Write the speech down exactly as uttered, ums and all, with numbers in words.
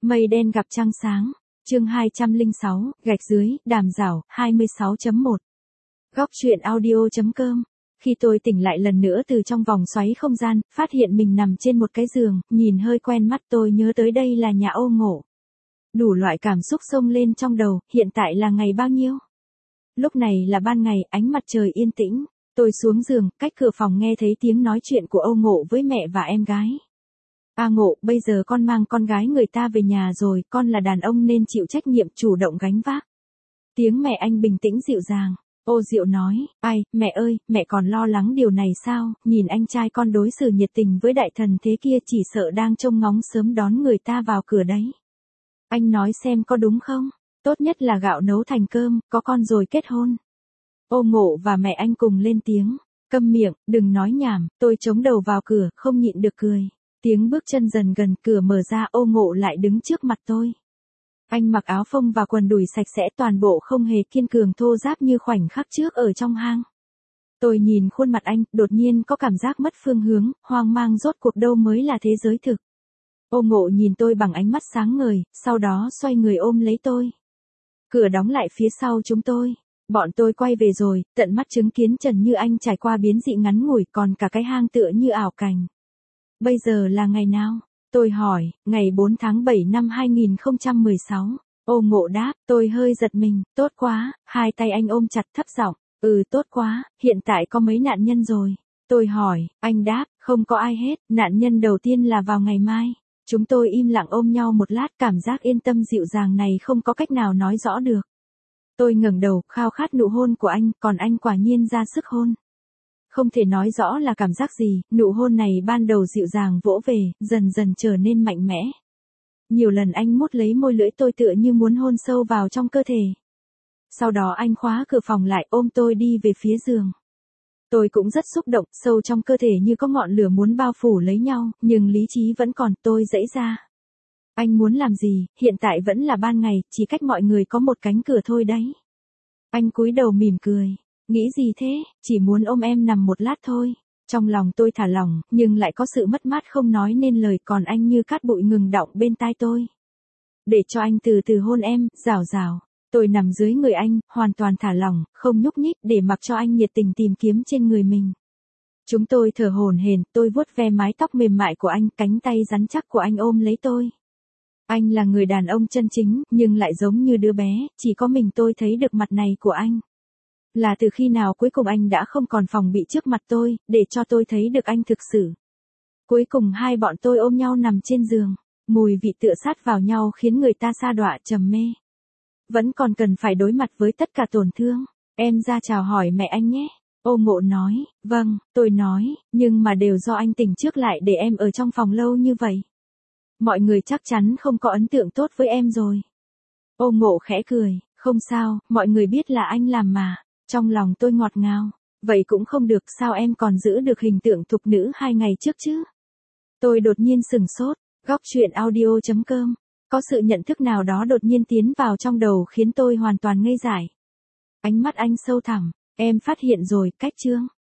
Mây đen gặp trăng sáng, chương hai trăm lẻ sáu, gạch dưới, đàm rảo, hai mươi sáu chấm một. Góc truyện audio.com. Khi tôi tỉnh lại lần nữa từ trong vòng xoáy không gian, phát hiện mình nằm trên một cái giường, nhìn hơi quen mắt tôi nhớ tới đây là nhà Âu Ngộ. Đủ loại cảm xúc xông lên trong đầu, hiện tại là ngày bao nhiêu? Lúc này là ban ngày, ánh mặt trời yên tĩnh, tôi xuống giường, cách cửa phòng nghe thấy tiếng nói chuyện của Âu Ngộ với mẹ và em gái. A Ngộ, bây giờ con mang con gái người ta về nhà rồi, con là đàn ông nên chịu trách nhiệm chủ động gánh vác. Tiếng mẹ anh bình tĩnh dịu dàng. Ô Diệu nói, ai, mẹ ơi, mẹ còn lo lắng điều này sao, nhìn anh trai con đối xử nhiệt tình với đại thần thế kia chỉ sợ đang trông ngóng sớm đón người ta vào cửa đấy. Anh nói xem có đúng không, tốt nhất là gạo nấu thành cơm, có con rồi kết hôn. Ô Ngộ và mẹ anh cùng lên tiếng, câm miệng, đừng nói nhảm, tôi chống đầu vào cửa, không nhịn được cười. Tiếng bước chân dần gần, cửa mở ra, Ô Ngộ lại đứng trước mặt tôi. Anh mặc áo phông và quần đùi sạch sẽ, toàn bộ không hề kiên cường thô ráp như khoảnh khắc trước ở trong hang. Tôi nhìn khuôn mặt anh, đột nhiên có cảm giác mất phương hướng, hoang mang rốt cuộc đâu mới là thế giới thực. Ô Ngộ nhìn tôi bằng ánh mắt sáng ngời, sau đó xoay người ôm lấy tôi. Cửa đóng lại phía sau chúng tôi. Bọn tôi quay về rồi, tận mắt chứng kiến Trần Như Anh trải qua biến dị ngắn ngủi, còn cả cái hang tựa như ảo cảnh. Bây giờ là ngày nào? Tôi hỏi, ngày bốn tháng bảy năm hai nghìn không trăm mười sáu. Ô Ngộ đáp, tôi hơi giật mình, tốt quá, hai tay anh ôm chặt thấp giọng, ừ tốt quá, hiện tại có mấy nạn nhân rồi. Tôi hỏi, anh đáp, không có ai hết, nạn nhân đầu tiên là vào ngày mai. Chúng tôi im lặng ôm nhau một lát, cảm giác yên tâm dịu dàng này không có cách nào nói rõ được. Tôi ngẩng đầu, khao khát nụ hôn của anh, còn anh quả nhiên ra sức hôn. Không thể nói rõ là cảm giác gì, nụ hôn này ban đầu dịu dàng vỗ về, dần dần trở nên mạnh mẽ. Nhiều lần anh mút lấy môi lưỡi tôi tựa như muốn hôn sâu vào trong cơ thể. Sau đó anh khóa cửa phòng lại, ôm tôi đi về phía giường. Tôi cũng rất xúc động, sâu trong cơ thể như có ngọn lửa muốn bao phủ lấy nhau, nhưng lý trí vẫn còn, tôi giãy ra. Anh muốn làm gì, hiện tại vẫn là ban ngày, chỉ cách mọi người có một cánh cửa thôi đấy. Anh cúi đầu mỉm cười. Nghĩ gì thế, chỉ muốn ôm em nằm một lát thôi. Trong lòng tôi thả lỏng, nhưng lại có sự mất mát không nói nên lời, còn anh như cát bụi ngừng đọng bên tai tôi. Để cho anh từ từ hôn em, rào rào. Tôi nằm dưới người anh, hoàn toàn thả lỏng, không nhúc nhích, để mặc cho anh nhiệt tình tìm kiếm trên người mình. Chúng tôi thở hổn hển, tôi vuốt ve mái tóc mềm mại của anh, cánh tay rắn chắc của anh ôm lấy tôi. Anh là người đàn ông chân chính, nhưng lại giống như đứa bé, chỉ có mình tôi thấy được mặt này của anh. Là từ khi nào cuối cùng anh đã không còn phòng bị trước mặt tôi, để cho tôi thấy được anh thực sự. Cuối cùng hai bọn tôi ôm nhau nằm trên giường, mùi vị tựa sát vào nhau khiến người ta sa đọa trầm mê. Vẫn còn cần phải đối mặt với tất cả tổn thương, em ra chào hỏi mẹ anh nhé. Ô Ngộ nói, vâng, tôi nói, nhưng mà đều do anh tỉnh trước lại để em ở trong phòng lâu như vậy. Mọi người chắc chắn không có ấn tượng tốt với em rồi. Ô Ngộ khẽ cười, không sao, mọi người biết là anh làm mà. Trong lòng tôi ngọt ngào, vậy cũng không được, sao em còn giữ được hình tượng thục nữ hai ngày trước chứ? Tôi đột nhiên sừng sốt, góc truyện audio.com. Có sự nhận thức nào đó đột nhiên tiến vào trong đầu khiến tôi hoàn toàn ngây dại. Ánh mắt anh sâu thẳm, em phát hiện rồi, cách chương.